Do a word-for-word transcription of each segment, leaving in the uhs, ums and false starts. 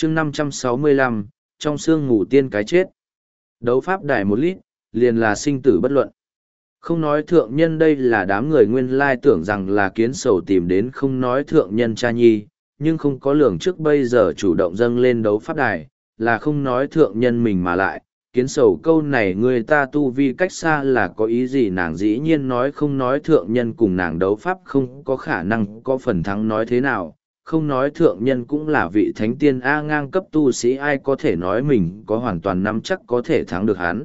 chương năm trăm sáu mươi lăm, trong sương ngủ tiên cái chết. Đấu pháp đài một lít, liền là sinh tử bất luận. Không nói thượng nhân đây là đám người nguyên lai tưởng rằng là kiến sầu tìm đến không nói thượng nhân cha nhi, nhưng không có lường trước bây giờ chủ động dâng lên đấu pháp đài, là không nói thượng nhân mình mà lại. Kiến sầu câu này người ta tu vi cách xa là có ý gì, nàng dĩ nhiên nói không nói thượng nhân cùng nàng đấu pháp không có khả năng có phần thắng nói thế nào, không nói thượng nhân cũng là vị thánh tiên A ngang cấp tu sĩ, ai có thể nói mình có hoàn toàn nắm chắc có thể thắng được hắn.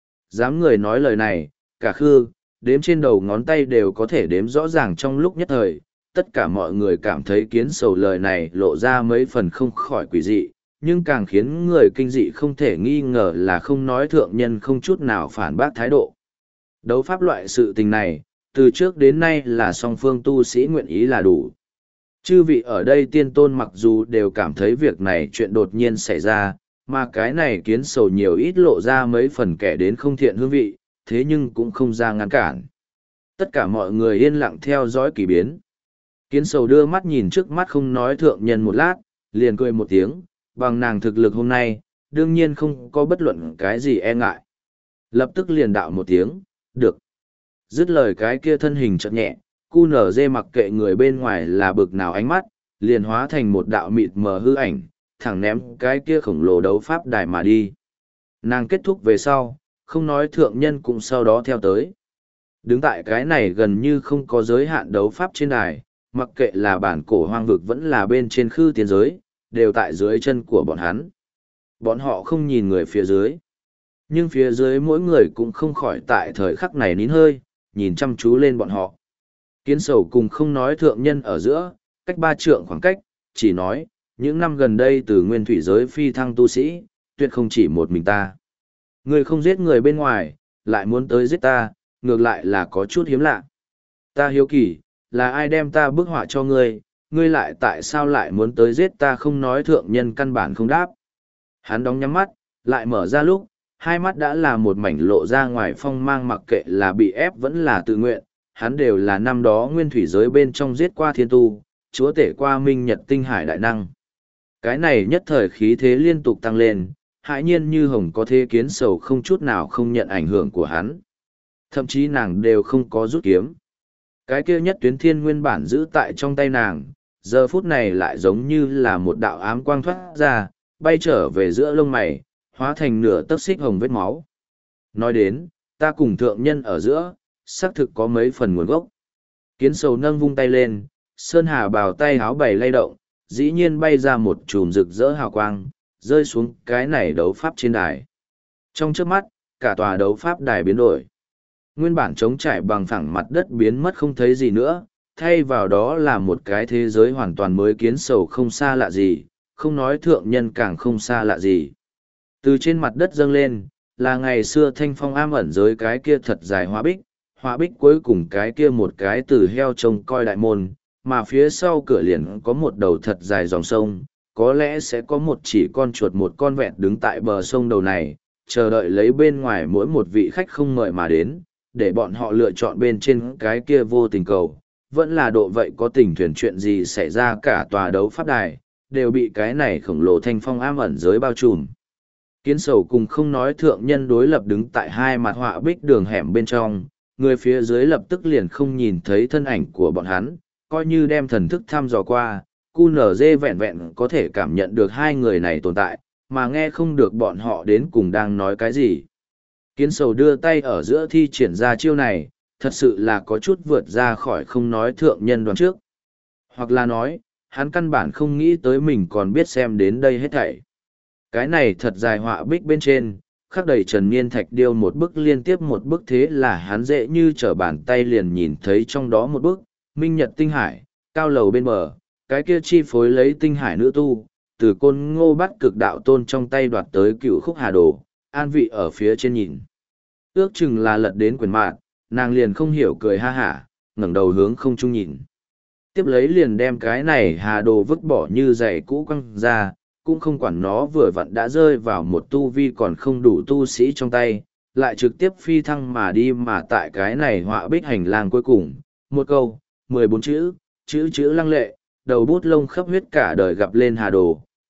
Dám người nói lời này, cả khư, đếm trên đầu ngón tay đều có thể đếm rõ ràng trong lúc nhất thời, tất cả mọi người cảm thấy kiến sầu lời này lộ ra mấy phần không khỏi quỷ dị, nhưng càng khiến người kinh dị không thể nghi ngờ là không nói thượng nhân không chút nào phản bác thái độ. Đấu pháp loại sự tình này, từ trước đến nay là song phương tu sĩ nguyện ý là đủ. Chư vị ở đây tiên tôn mặc dù đều cảm thấy việc này chuyện đột nhiên xảy ra, mà cái này kiến sầu nhiều ít lộ ra mấy phần kẻ đến không thiện hương vị, thế nhưng cũng không ra ngăn cản. Tất cả mọi người yên lặng theo dõi kỳ biến. Kiến sầu đưa mắt nhìn trước mắt không nói thượng nhân một lát, liền cười một tiếng, bằng nàng thực lực hôm nay, đương nhiên không có bất luận cái gì e ngại. Lập tức liền đạo một tiếng, được. Dứt lời cái kia thân hình chợt nhẹ, cu nở dê mặc kệ người bên ngoài là bực nào ánh mắt, liền hóa thành một đạo mịt mờ hư ảnh, thẳng ném cái kia khổng lồ đấu pháp đài mà đi. Nàng kết thúc về sau, không nói thượng nhân cũng sau đó theo tới. Đứng tại cái này gần như không có giới hạn đấu pháp trên đài, mặc kệ là bản cổ hoang vực vẫn là bên trên khư tiên giới, đều tại dưới chân của bọn hắn. Bọn họ không nhìn người phía dưới. Nhưng phía dưới mỗi người cũng không khỏi tại thời khắc này nín hơi, nhìn chăm chú lên bọn họ. Kiến sầu cùng không nói thượng nhân ở giữa, cách ba trượng khoảng cách, chỉ nói, những năm gần đây từ nguyên thủy giới phi thăng tu sĩ, tuyệt không chỉ một mình ta. Người không giết người bên ngoài, lại muốn tới giết ta, ngược lại là có chút hiếm lạ. Ta hiếu kỳ, là ai đem ta bức họa cho ngươi, ngươi lại tại sao lại muốn tới giết ta, không nói thượng nhân căn bản không đáp. Hắn đóng nhắm mắt, lại mở ra lúc, hai mắt đã là một mảnh lộ ra ngoài phong mang, mặc kệ là bị ép vẫn là tự nguyện, hắn đều là năm đó nguyên thủy giới bên trong giết qua thiên tu, chúa tể qua minh nhật tinh hải đại năng. Cái này nhất thời khí thế liên tục tăng lên, hãi nhiên như hồng có thế kiến sầu không chút nào không nhận ảnh hưởng của hắn. Thậm chí nàng đều không có rút kiếm. Cái kia nhất tuyến thiên nguyên bản giữ tại trong tay nàng, giờ phút này lại giống như là một đạo ám quang thoát ra, bay trở về giữa lông mày, hóa thành nửa tấc xích hồng vết máu. Nói đến, ta cùng thượng nhân ở giữa, xác thực có mấy phần nguồn gốc. Kiến sầu nâng vung tay lên, sơn hà bào tay háo bày lay động, dĩ nhiên bay ra một chùm rực rỡ hào quang, rơi xuống cái này đấu pháp trên đài. Trong trước mắt, cả tòa đấu pháp đài biến đổi. Nguyên bản trống trải bằng phẳng mặt đất biến mất không thấy gì nữa, thay vào đó là một cái thế giới hoàn toàn mới. Kiến sầu không xa lạ gì, không nói thượng nhân càng không xa lạ gì. Từ trên mặt đất dâng lên, là ngày xưa thanh phong am ẩn giới cái kia thật dài hóa bích, hóa bích cuối cùng cái kia một cái từ heo trông coi đại môn, mà phía sau cửa liền có một đầu thật dài dòng sông, có lẽ sẽ có một chỉ con chuột một con vẹn đứng tại bờ sông đầu này, chờ đợi lấy bên ngoài mỗi một vị khách không mời mà đến, để bọn họ lựa chọn bên trên cái kia vô tình cầu. Vẫn là độ vậy có tình thuyền, chuyện gì xảy ra cả tòa đấu pháp đài, đều bị cái này khổng lồ thanh phong am ẩn giới bao trùm. Kiến sầu cùng không nói thượng nhân đối lập đứng tại hai mặt họa bích đường hẻm bên trong, người phía dưới lập tức liền không nhìn thấy thân ảnh của bọn hắn, coi như đem thần thức thăm dò qua, cu nở dê vẹn vẹn có thể cảm nhận được hai người này tồn tại, mà nghe không được bọn họ đến cùng đang nói cái gì. Kiến sầu đưa tay ở giữa thi triển ra chiêu này, thật sự là có chút vượt ra khỏi không nói thượng nhân đoán trước. Hoặc là nói, hắn căn bản không nghĩ tới mình còn biết xem đến đây hết thảy. Cái này thật dài họa bích bên trên, khắc đầy trần niên thạch điêu một bức liên tiếp một bức, thế là hắn dễ như trở bàn tay liền nhìn thấy trong đó một bức, minh nhật tinh hải, cao lầu bên bờ, cái kia chi phối lấy tinh hải nữ tu, từ côn ngô bắt cực đạo tôn trong tay đoạt tới cựu khúc hà đồ, an vị ở phía trên nhìn. Ước chừng là lật đến quyển mạng, nàng liền không hiểu cười ha hả, ngẩng đầu hướng không trung nhìn. Tiếp lấy liền đem cái này hà đồ vứt bỏ như giày cũ quăng ra, cũng không quản nó vừa vặn đã rơi vào một tu vi còn không đủ tu sĩ trong tay, lại trực tiếp phi thăng mà đi, mà tại cái này họa bích hành lang cuối cùng, một câu, mười bốn chữ, chữ chữ lăng lệ, đầu bút lông khắp huyết cả đời gặp lên hà đồ,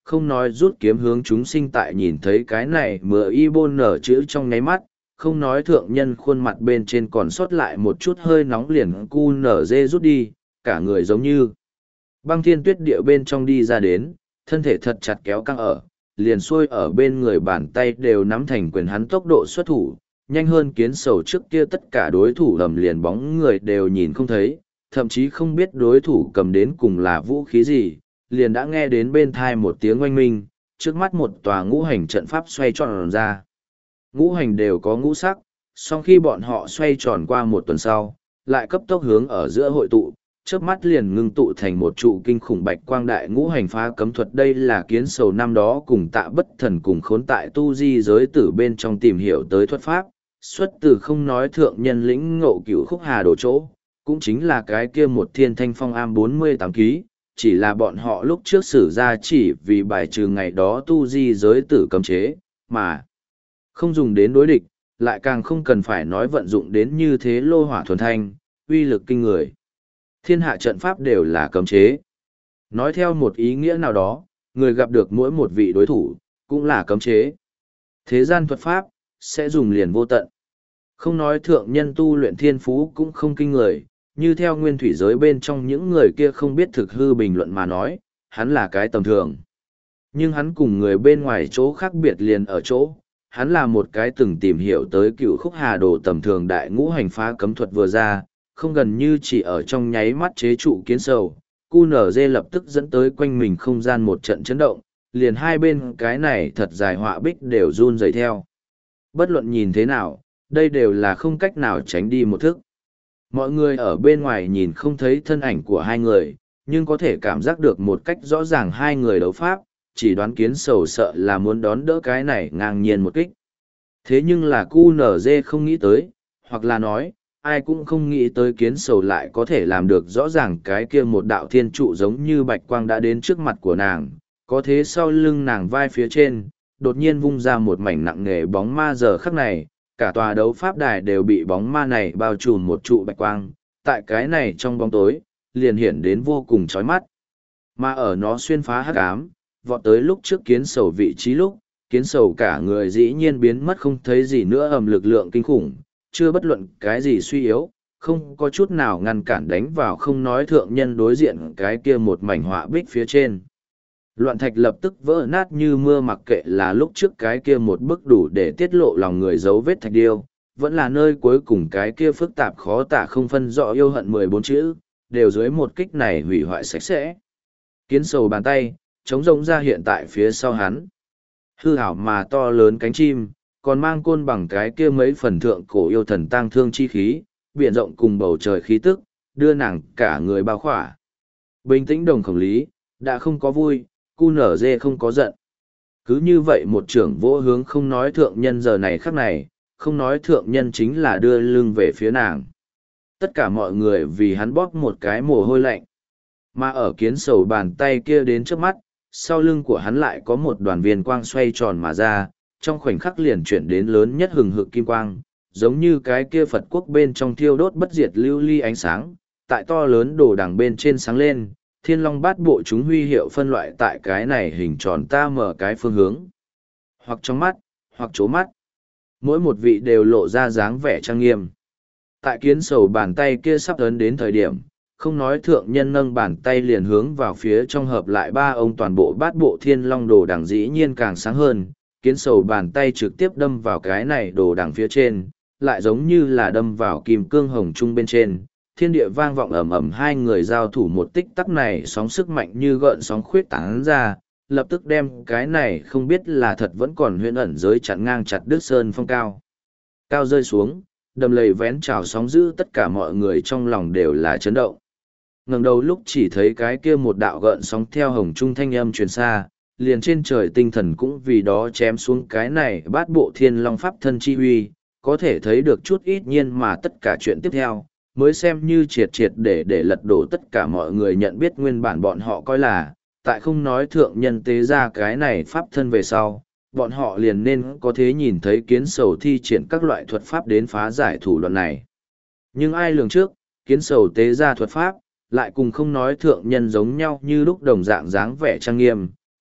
không nói rút kiếm hướng chúng sinh tại nhìn thấy cái này mưa y bôn nở chữ trong nháy mắt, không nói thượng nhân khuôn mặt bên trên còn sót lại một chút hơi nóng liền cu nở dê rút đi, cả người giống như băng thiên tuyết địa bên trong đi ra đến, thân thể thật chặt kéo căng ở, liền xuôi ở bên người bàn tay đều nắm thành quyền hắn tốc độ xuất thủ, nhanh hơn kiến sầu trước kia tất cả đối thủ ầm liền bóng người đều nhìn không thấy, thậm chí không biết đối thủ cầm đến cùng là vũ khí gì, liền đã nghe đến bên thai một tiếng oanh minh, trước mắt một tòa ngũ hành trận pháp xoay tròn ra. Ngũ hành đều có ngũ sắc, sau khi bọn họ xoay tròn qua một tuần sau, lại cấp tốc hướng ở giữa hội tụ, chớp mắt liền ngưng tụ thành một trụ kinh khủng bạch quang đại ngũ hành phá cấm thuật. Đây là kiến sầu năm đó cùng tạ bất thần cùng khốn tại tu di giới tử bên trong tìm hiểu tới thuật pháp, xuất từ không nói thượng nhân lĩnh ngộ cửu khúc hà đồ chỗ, cũng chính là cái kia một thiên thanh phong am bốn mươi tám ký, chỉ là bọn họ lúc trước sử ra chỉ vì bài trừ ngày đó tu di giới tử cấm chế, mà không dùng đến đối địch, lại càng không cần phải nói vận dụng đến như thế lô hỏa thuần thanh, uy lực kinh người. Thiên hạ trận pháp đều là cấm chế. Nói theo một ý nghĩa nào đó, người gặp được mỗi một vị đối thủ, cũng là cấm chế. Thế gian thuật pháp, sẽ dùng liền vô tận. Không nói thượng nhân tu luyện thiên phú cũng không kinh người, như theo nguyên thủy giới bên trong những người kia không biết thực hư bình luận mà nói, hắn là cái tầm thường. Nhưng hắn cùng người bên ngoài chỗ khác biệt liền ở chỗ, hắn là một cái từng tìm hiểu tới cựu khúc hà đồ tầm thường đại ngũ hành phá cấm thuật vừa ra, không gần như chỉ ở trong nháy mắt chế trụ kiến sầu, cu nở dê lập tức dẫn tới quanh mình không gian một trận chấn động, liền hai bên cái này thật dài họa bích đều run rẩy theo. Bất luận nhìn thế nào, đây đều là không cách nào tránh đi một thức. Mọi người ở bên ngoài nhìn không thấy thân ảnh của hai người, nhưng có thể cảm giác được một cách rõ ràng hai người đấu pháp, chỉ đoán kiến sầu sợ là muốn đón đỡ cái này ngang nhiên một kích. Thế nhưng là cu nở dê không nghĩ tới, hoặc là nói, ai cũng không nghĩ tới kiến sầu lại có thể làm được rõ ràng cái kia một đạo thiên trụ giống như bạch quang đã đến trước mặt của nàng, có thế sau lưng nàng vai phía trên, đột nhiên vung ra một mảnh nặng nề bóng ma. Giờ khắc này, cả tòa đấu pháp đài đều bị bóng ma này bao trùm một trụ bạch quang, tại cái này trong bóng tối, liền hiện đến vô cùng chói mắt. Mà ở nó xuyên phá hắc ám, vọt tới lúc trước kiến sầu vị trí lúc, kiến sầu cả người dĩ nhiên biến mất không thấy gì nữa, ầm lực lượng kinh khủng, chưa bất luận cái gì suy yếu, không có chút nào ngăn cản đánh vào không nói thượng nhân đối diện cái kia một mảnh họa bích phía trên. Loạn thạch lập tức vỡ nát như mưa, mặc kệ là lúc trước cái kia một bức đủ để tiết lộ lòng người dấu vết thạch điêu, vẫn là nơi cuối cùng cái kia phức tạp khó tả không phân rõ yêu hận mười bốn chữ, đều dưới một kích này hủy hoại sạch sẽ. Kiến sầu bàn tay, trống rỗng ra hiện tại phía sau hắn. Hư hảo mà to lớn cánh chim, còn mang côn bằng cái kia mấy phần thượng cổ yêu thần tang thương chi khí, biển rộng cùng bầu trời khí tức, đưa nàng cả người bao khỏa. Bình tĩnh đồng khổng lý, đã không có vui, cu nở dê không có giận. Cứ như vậy một trưởng vỗ hướng không nói thượng nhân giờ này khắc này, không nói thượng nhân chính là đưa lưng về phía nàng. Tất cả mọi người vì hắn bóp một cái mồ hôi lạnh. Mà ở kiến sầu bàn tay kia đến trước mắt, sau lưng của hắn lại có một đoàn viên quang xoay tròn mà ra, trong khoảnh khắc liền chuyển đến lớn nhất hừng hực kim quang, giống như cái kia Phật quốc bên trong thiêu đốt bất diệt lưu ly ánh sáng, tại to lớn đồ đằng bên trên sáng lên, thiên long bát bộ chúng huy hiệu phân loại tại cái này hình tròn ta mở cái phương hướng. Hoặc trong mắt, hoặc chố mắt. Mỗi một vị đều lộ ra dáng vẻ trang nghiêm. Tại kiến sầu bàn tay kia sắp ấn đến thời điểm, không nói thượng nhân nâng bàn tay liền hướng vào phía trong hợp lại ba ông toàn bộ bát bộ thiên long đồ đằng dĩ nhiên càng sáng hơn, kiến sầu bàn tay trực tiếp đâm vào cái này đồ đằng phía trên, lại giống như là đâm vào kim cương hồng trung bên trên, thiên địa vang vọng ầm ầm. Hai người giao thủ một tích tắc này, sóng sức mạnh như gợn sóng khuyết tán ra, lập tức đem cái này không biết là thật vẫn còn huyễn ẩn giới chặn ngang chặt đứt sơn phong cao. Cao rơi xuống, đầm lầy vén trào sóng dữ, tất cả mọi người trong lòng đều là chấn động. Ngẩng đầu lúc chỉ thấy cái kia một đạo gợn sóng theo hồng trung thanh âm truyền xa, liền trên trời tinh thần cũng vì đó chém xuống cái này bát bộ thiên long pháp thân chi huy, có thể thấy được chút ít nhiên mà tất cả chuyện tiếp theo, mới xem như triệt triệt để để lật đổ tất cả mọi người nhận biết nguyên bản bọn họ coi là, tại không nói thượng nhân tế ra cái này pháp thân về sau, bọn họ liền nên có thế nhìn thấy kiến sầu thi triển các loại thuật pháp đến phá giải thủ đoạn này. Nhưng ai lường trước, kiến sầu tế ra thuật pháp, lại cùng không nói thượng nhân giống nhau như lúc đồng dạng dáng vẻ trang nghiêm,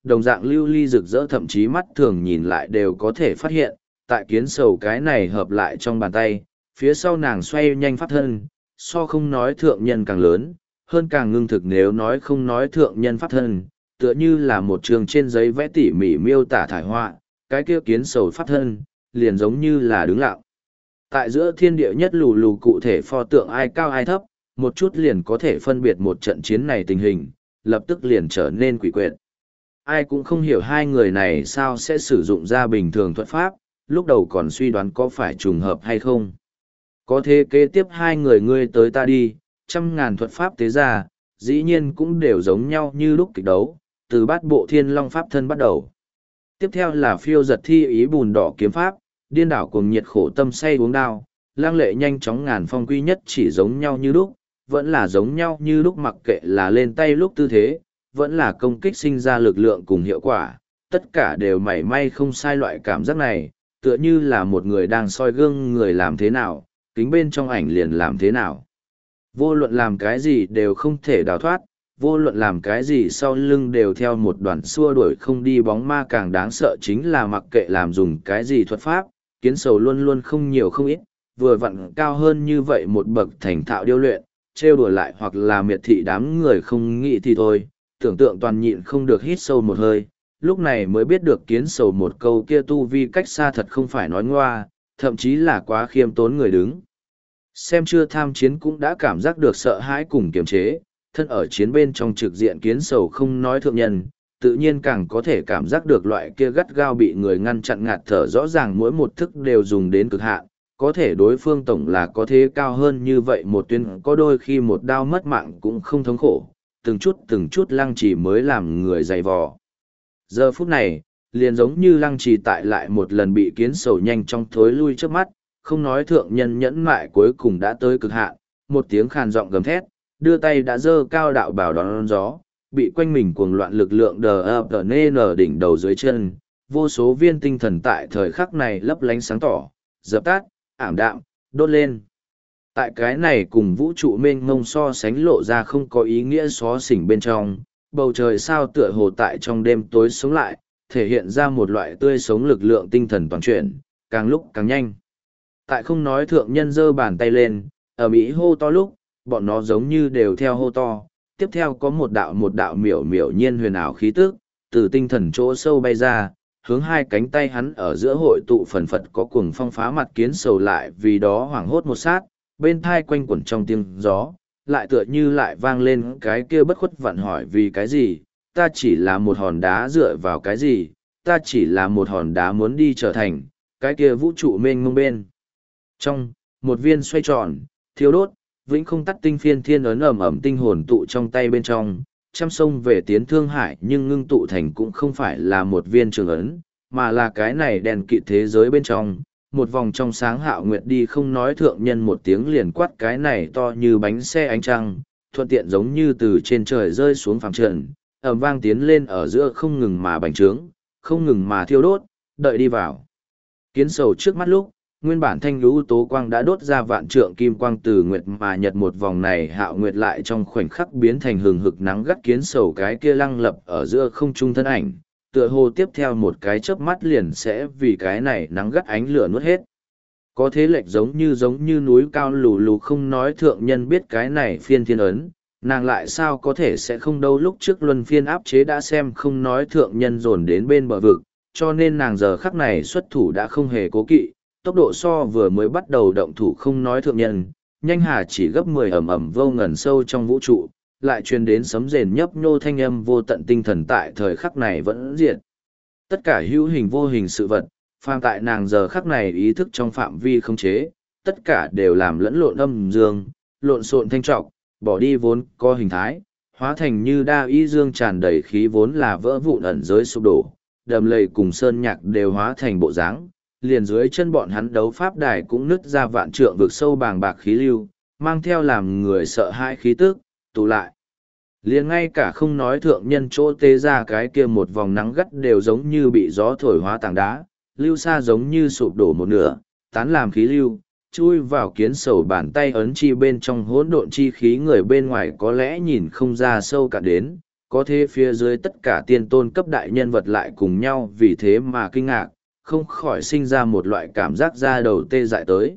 đồng dạng lưu ly rực rỡ, thậm chí mắt thường nhìn lại đều có thể phát hiện, tại kiến sầu cái này hợp lại trong bàn tay, phía sau nàng xoay nhanh pháp thân, so không nói thượng nhân càng lớn, hơn càng ngưng thực, nếu nói không nói thượng nhân pháp thân, tựa như là một trường trên giấy vẽ tỉ mỉ miêu tả thải họa, cái kia kiến sầu pháp thân, liền giống như là đứng lặng. Tại giữa thiên địa nhất lù lù cụ thể pho tượng ai cao ai thấp, một chút liền có thể phân biệt một trận chiến này tình hình, lập tức liền trở nên quỷ quyệt. Ai cũng không hiểu hai người này sao sẽ sử dụng ra bình thường thuật pháp, lúc đầu còn suy đoán có phải trùng hợp hay không. Có thế kế tiếp hai người ngươi tới ta đi, trăm ngàn thuật pháp tế ra, dĩ nhiên cũng đều giống nhau như lúc kịch đấu, từ bát bộ thiên long pháp thân bắt đầu. Tiếp theo là phiêu giật thi ý bùn đỏ kiếm pháp, điên đảo cùng nhiệt khổ tâm say uống đao, lang lệ nhanh chóng ngàn phong quy nhất chỉ giống nhau như lúc, vẫn là giống nhau như lúc, mặc kệ là lên tay lúc tư thế, vẫn là công kích sinh ra lực lượng cùng hiệu quả, tất cả đều mảy may không sai. Loại cảm giác này, tựa như là một người đang soi gương người làm thế nào, kính bên trong ảnh liền làm thế nào. Vô luận làm cái gì đều không thể đào thoát, vô luận làm cái gì sau lưng đều theo một đoàn xua đuổi không đi bóng ma. Càng đáng sợ chính là mặc kệ làm dùng cái gì thuật pháp, kiến sầu luôn luôn không nhiều không ít, vừa vặn cao hơn như vậy một bậc thành thạo điêu luyện, trêu đùa lại hoặc là miệt thị đám người không nghĩ thì thôi, tưởng tượng toàn nhịn không được hít sâu một hơi, lúc này mới biết được kiến sầu một câu kia tu vi cách xa thật không phải nói ngoa, thậm chí là quá khiêm tốn người đứng. Xem chưa tham chiến cũng đã cảm giác được sợ hãi cùng kiềm chế, thân ở chiến bên trong trực diện kiến sầu không nói thượng nhân, tự nhiên càng có thể cảm giác được loại kia gắt gao bị người ngăn chặn ngạt thở, rõ ràng mỗi một thức đều dùng đến cực hạn, có thể đối phương tổng là có thế cao hơn như vậy một tuyến, có đôi khi một đao mất mạng cũng không thống khổ, từng chút từng chút lăng trì mới làm người dày vò. Giờ phút này, liền giống như lăng trì tại lại một lần bị kiến sầu nhanh trong thối lui trước mắt, không nói thượng nhân nhẫn mại cuối cùng đã tới cực hạn, một tiếng khàn giọng gầm thét, đưa tay đã dơ cao đạo bảo đón gió, bị quanh mình cuồng loạn lực lượng đờ ập đờ nê nở đỉnh đầu dưới chân, vô số viên tinh thần tại thời khắc này lấp lánh sáng tỏ, dập tắt, ảm đạm, đốt lên. Tại cái này cùng vũ trụ mênh mông so sánh lộ ra không có ý nghĩa xó xỉnh bên trong, bầu trời sao tựa hồ tại trong đêm tối sống lại, thể hiện ra một loại tươi sống lực lượng tinh thần toàn chuyển, càng lúc càng nhanh. Tại không nói thượng nhân giơ bàn tay lên, ở Mỹ hô to lúc, bọn nó giống như đều theo hô to, tiếp theo có một đạo một đạo miểu miểu nhiên huyền ảo khí tức, từ tinh thần chỗ sâu bay ra, hướng hai cánh tay hắn ở giữa hội tụ phần phật có cuồng phong phá mặt kiến sầu lại vì đó hoảng hốt một sát, bên thai quanh quẩn trong tiếng gió, lại tựa như lại vang lên cái kia bất khuất vặn hỏi vì cái gì, ta chỉ là một hòn đá dựa vào cái gì, ta chỉ là một hòn đá muốn đi trở thành, cái kia vũ trụ mênh mông bên. Trong, một viên xoay tròn, thiếu đốt, vĩnh không tắt tinh phiên thiên ấn ẩm ẩm tinh hồn tụ trong tay bên trong, trăm sông về tiến thương hải nhưng ngưng tụ thành cũng không phải là một viên trường ấn, mà là cái này đèn kỵ thế giới bên trong, một vòng trong sáng hạo nguyệt đi không nói thượng nhân một tiếng liền quát cái này to như bánh xe ánh trăng, thuận tiện giống như từ trên trời rơi xuống phẳng trần, ầm vang tiến lên ở giữa không ngừng mà bành trướng, không ngừng mà thiêu đốt, đợi đi vào. Kiến sầu trước mắt lúc, nguyên bản thanh lũ tố quang đã đốt ra vạn trượng kim quang từ nguyệt mà nhật một vòng này hạo nguyệt lại trong khoảnh khắc biến thành hừng hực nắng gắt kiến sầu cái kia lăng lập ở giữa không trung thân ảnh, tựa hồ tiếp theo một cái chớp mắt liền sẽ vì cái này nắng gắt ánh lửa nuốt hết. Có thế lệch giống như giống như núi cao lù lù không nói thượng nhân biết cái này phiên thiên ấn, nàng lại sao có thể sẽ không đâu lúc trước luân phiên áp chế đã xem không nói thượng nhân dồn đến bên bờ vực, cho nên nàng giờ khắc này xuất thủ đã không hề cố kỵ, tốc độ so vừa mới bắt đầu động thủ không nói thượng nhân, nhanh hà chỉ gấp mười ẩm ẩm vô ngần sâu trong vũ trụ, lại truyền đến sấm rền nhấp nhô thanh âm vô tận tinh thần tại thời khắc này vẫn diện. Tất cả hữu hình vô hình sự vật, phàm tại nàng giờ khắc này ý thức trong phạm vi khống chế, tất cả đều làm lẫn lộn âm dương, lộn xộn thanh trọc, bỏ đi vốn có hình thái, hóa thành như đa y dương tràn đầy khí vốn là vỡ vụn ẩn giới sụp đổ, đầm lầy cùng sơn nhạc đều hóa thành bộ dáng, liền dưới chân bọn hắn đấu pháp đài cũng nứt ra vạn trượng vực sâu bàng bạc khí lưu, mang theo làm người sợ hãi khí tức, tụ lại. Liền ngay cả không nói thượng nhân chỗ tê ra cái kia một vòng nắng gắt đều giống như bị gió thổi hóa tảng đá, lưu xa giống như sụp đổ một nửa, tán làm khí lưu, chui vào kiến sầu bàn tay ấn chi bên trong hỗn độn chi khí người bên ngoài có lẽ nhìn không ra sâu cả đến, có thế phía dưới tất cả tiên tôn cấp đại nhân vật lại cùng nhau vì thế mà kinh ngạc, không khỏi sinh ra một loại cảm giác da đầu tê dại tới.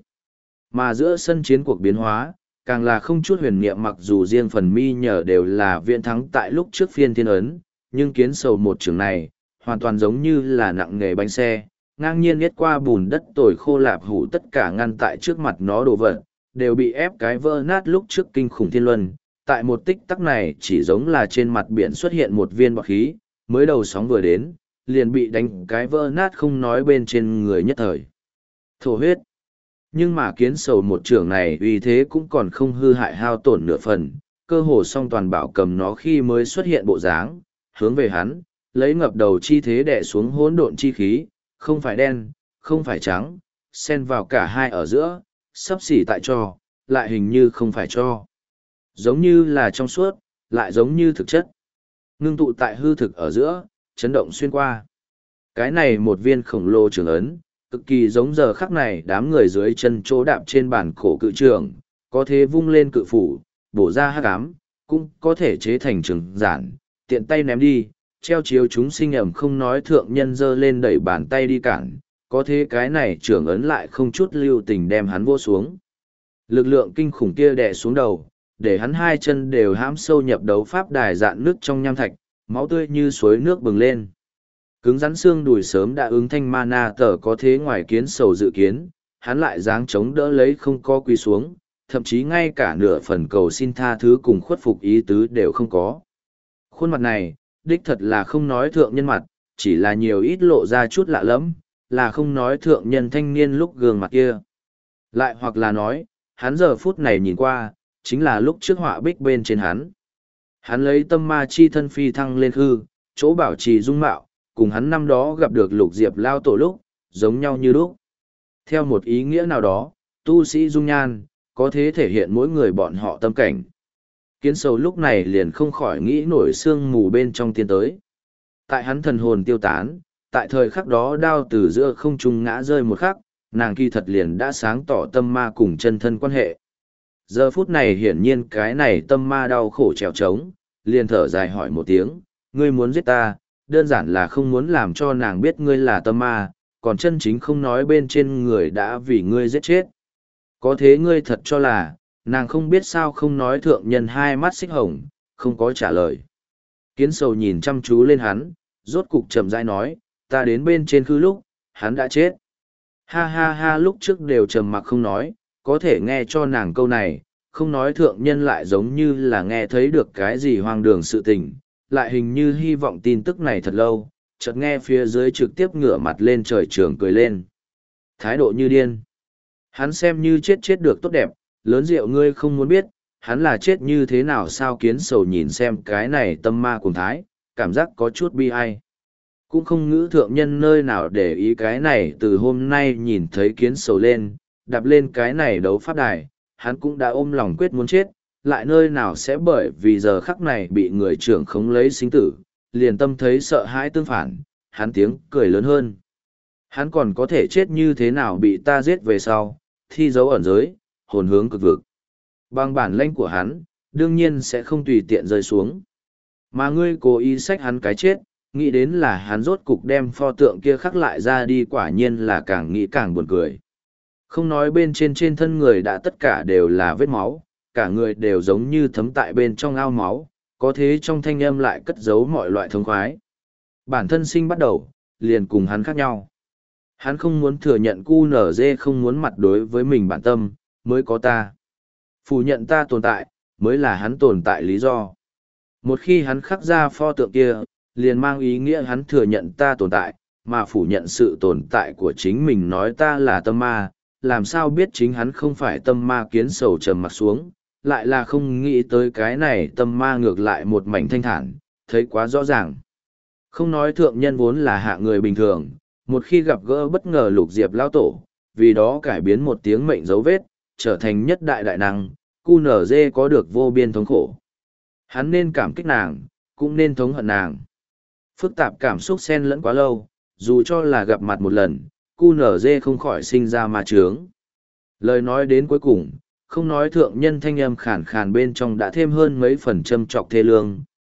Mà giữa sân chiến cuộc biến hóa, càng là không chút huyền niệm, mặc dù riêng phần mi nhờ đều là viện thắng tại lúc trước phiên thiên ấn, nhưng kiến sầu một trường này, hoàn toàn giống như là nặng nghề bánh xe, ngang nhiên lết qua bùn đất tồi khô lạp hủ, tất cả ngăn tại trước mặt nó đồ vật, đều bị ép cái vỡ nát lúc trước kinh khủng thiên luân. Tại một tích tắc này chỉ giống là trên mặt biển xuất hiện một viên bọt khí, mới đầu sóng vừa đến, liền bị đánh cái vỡ nát không nói bên trên người nhất thời. Thổ huyết. Nhưng mà kiến sầu một trưởng này uy thế cũng còn không hư hại hao tổn nửa phần, cơ hồ song toàn bảo cầm nó khi mới xuất hiện bộ dáng, hướng về hắn, lấy ngập đầu chi thế đè xuống hỗn độn chi khí, không phải đen, không phải trắng, xen vào cả hai ở giữa, sắp xỉ tại cho, lại hình như không phải cho. Giống như là trong suốt, lại giống như thực chất. Ngưng tụ tại hư thực ở giữa, chấn động xuyên qua. Cái này một viên khổng lồ trường ấn, cực kỳ giống giờ khắc này đám người dưới chân chỗ đạp trên bàn cổ cự trường, có thể vung lên cự phủ, bổ ra hắc ám, cũng có thể chế thành trường giản, tiện tay ném đi, treo chiếu chúng sinh ẩm không nói thượng nhân dơ lên đẩy bàn tay đi cản, có thế cái này trường ấn lại không chút lưu tình đem hắn vô xuống. Lực lượng kinh khủng kia đè xuống đầu, để hắn hai chân đều hãm sâu nhập đấu pháp đài dạn nước trong nham thạch, máu tươi như suối nước bừng lên. Cứng rắn xương đùi sớm đã ứng thanh mana tờ có thế ngoài kiến sầu dự kiến, hắn lại dáng chống đỡ lấy không co quỳ xuống, thậm chí ngay cả nửa phần cầu xin tha thứ cùng khuất phục ý tứ đều không có. Khuôn mặt này, đích thật là không nói thượng nhân mặt, chỉ là nhiều ít lộ ra chút lạ lẫm, là không nói thượng nhân thanh niên lúc gương mặt kia. Lại hoặc là nói, hắn giờ phút này nhìn qua, chính là lúc trước họa bích bên trên hắn. Hắn lấy tâm ma chi thân phi thăng lên hư, chỗ bảo trì dung mạo, cùng hắn năm đó gặp được lục diệp lao tổ lúc, giống nhau như lúc. Theo một ý nghĩa nào đó, tu sĩ dung nhan, có thế thể hiện mỗi người bọn họ tâm cảnh. Kiến sầu lúc này liền không khỏi nghĩ nổi sương mù bên trong tiến tới. Tại hắn thần hồn tiêu tán, tại thời khắc đó đao từ giữa không trung ngã rơi một khắc, nàng kỳ thật liền đã sáng tỏ tâm ma cùng chân thân quan hệ. Giờ phút này hiển nhiên cái này tâm ma đau khổ trèo trống, liền thở dài hỏi một tiếng, ngươi muốn giết ta, đơn giản là không muốn làm cho nàng biết ngươi là tâm ma, còn chân chính không nói bên trên người đã vì ngươi giết chết. Có thế ngươi thật cho là, nàng không biết sao không nói thượng nhân hai mắt xích hồng, không có trả lời. Kiến sầu nhìn chăm chú lên hắn, rốt cục chậm rãi nói, ta đến bên trên khư lúc, hắn đã chết. Ha ha ha lúc trước đều trầm mặc không nói, có thể nghe cho nàng câu này, không nói thượng nhân lại giống như là nghe thấy được cái gì hoang đường sự tình, lại hình như hy vọng tin tức này thật lâu, chợt nghe phía dưới trực tiếp ngửa mặt lên trời trường cười lên. Thái độ như điên. Hắn xem như chết chết được tốt đẹp, lớn rượu ngươi không muốn biết, hắn là chết như thế nào sao kiến sầu nhìn xem cái này tâm ma cùng thái, cảm giác có chút bi ai. Cũng không ngữ thượng nhân nơi nào để ý cái này từ hôm nay nhìn thấy kiến sầu lên, đạp lên cái này đấu pháp đài, hắn cũng đã ôm lòng quyết muốn chết, lại nơi nào sẽ bởi vì giờ khắc này bị người trưởng khống lấy sinh tử, liền tâm thấy sợ hãi tương phản, hắn tiếng cười lớn hơn. Hắn còn có thể chết như thế nào bị ta giết về sau, thi dấu ẩn giới, hồn hướng cực vực. Bằng bản lãnh của hắn, đương nhiên sẽ không tùy tiện rơi xuống. Mà ngươi cố ý xách hắn cái chết, nghĩ đến là hắn rốt cục đem pho tượng kia khắc lại ra đi, quả nhiên là càng nghĩ càng buồn cười. Không nói bên trên trên thân người đã tất cả đều là vết máu, cả người đều giống như thấm tại bên trong ao máu, có thế trong thanh âm lại cất giấu mọi loại thống khoái. Bản thân sinh bắt đầu, liền cùng hắn khác nhau. Hắn không muốn thừa nhận cu nở dê không muốn mặt đối với mình bản tâm, mới có ta. Phủ nhận ta tồn tại, mới là hắn tồn tại lý do. Một khi hắn khắc ra pho tượng kia, liền mang ý nghĩa hắn thừa nhận ta tồn tại, mà phủ nhận sự tồn tại của chính mình nói ta là tâm ma, làm sao biết chính hắn không phải tâm ma kiến sầu trầm mặt xuống, lại là không nghĩ tới cái này tâm ma ngược lại một mảnh thanh thản, thấy quá rõ ràng. Không nói thượng nhân vốn là hạ người bình thường, một khi gặp gỡ bất ngờ lục diệp lao tổ, vì đó cải biến một tiếng mệnh dấu vết, trở thành nhất đại đại năng, cu nở dê có được vô biên thống khổ. Hắn nên cảm kích nàng, cũng nên thống hận nàng. Phức tạp cảm xúc xen lẫn quá lâu, dù cho là gặp mặt một lần, cu nở dê không khỏi sinh ra ma trướng. Lời nói đến cuối cùng, không nói thượng nhân thanh âm khàn khàn bên trong đã thêm hơn mấy phần châm trọc thê lương,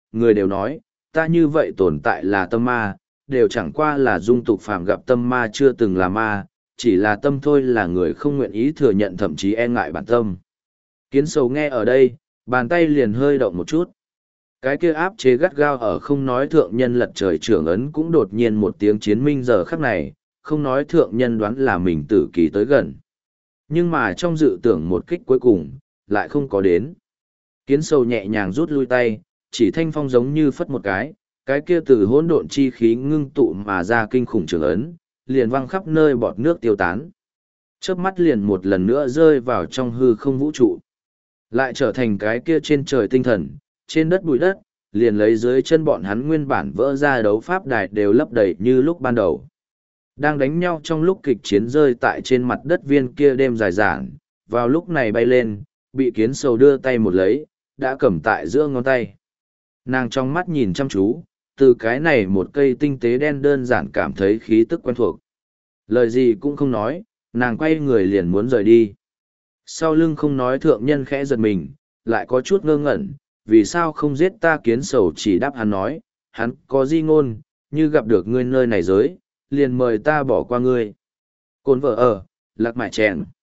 người đều nói, ta như vậy tồn tại là tâm ma, đều chẳng qua là dung tục phàm gặp tâm ma chưa từng là ma, chỉ là tâm thôi là người không nguyện ý thừa nhận thậm chí e ngại bản tâm. Kiến sầu nghe ở đây, bàn tay liền hơi động một chút. Cái kia áp chế gắt gao ở không nói thượng nhân lật trời trưởng ấn cũng đột nhiên một tiếng chiến minh giờ khắc này, không nói thượng nhân đoán là mình tử kỳ tới gần. Nhưng mà trong dự tưởng một kích cuối cùng, lại không có đến. Kiến sầu nhẹ nhàng rút lui tay, chỉ thanh phong giống như phất một cái, cái kia từ hỗn độn chi khí ngưng tụ mà ra kinh khủng trường ấn, liền văng khắp nơi bọt nước tiêu tán. Chớp mắt liền một lần nữa rơi vào trong hư không vũ trụ. Lại trở thành cái kia trên trời tinh thần, trên đất bụi đất, liền lấy dưới chân bọn hắn nguyên bản vỡ ra đấu pháp đài đều lấp đầy như lúc ban đầu. Đang đánh nhau trong lúc kịch chiến rơi tại trên mặt đất viên kia đêm dài dảng, vào lúc này bay lên, bị kiến sầu đưa tay một lấy, đã cầm tại giữa ngón tay. Nàng trong mắt nhìn chăm chú, từ cái này một cây tinh tế đen đơn giản cảm thấy khí tức quen thuộc. Lời gì cũng không nói, nàng quay người liền muốn rời đi. Sau lưng không nói thượng nhân khẽ giật mình, lại có chút ngơ ngẩn, vì sao không giết ta kiến sầu chỉ đáp hắn nói, hắn có di ngôn, như gặp được ngươi nơi này giới, liền mời ta bỏ qua ngươi. Cồn vợ ở, lạc mại chèn.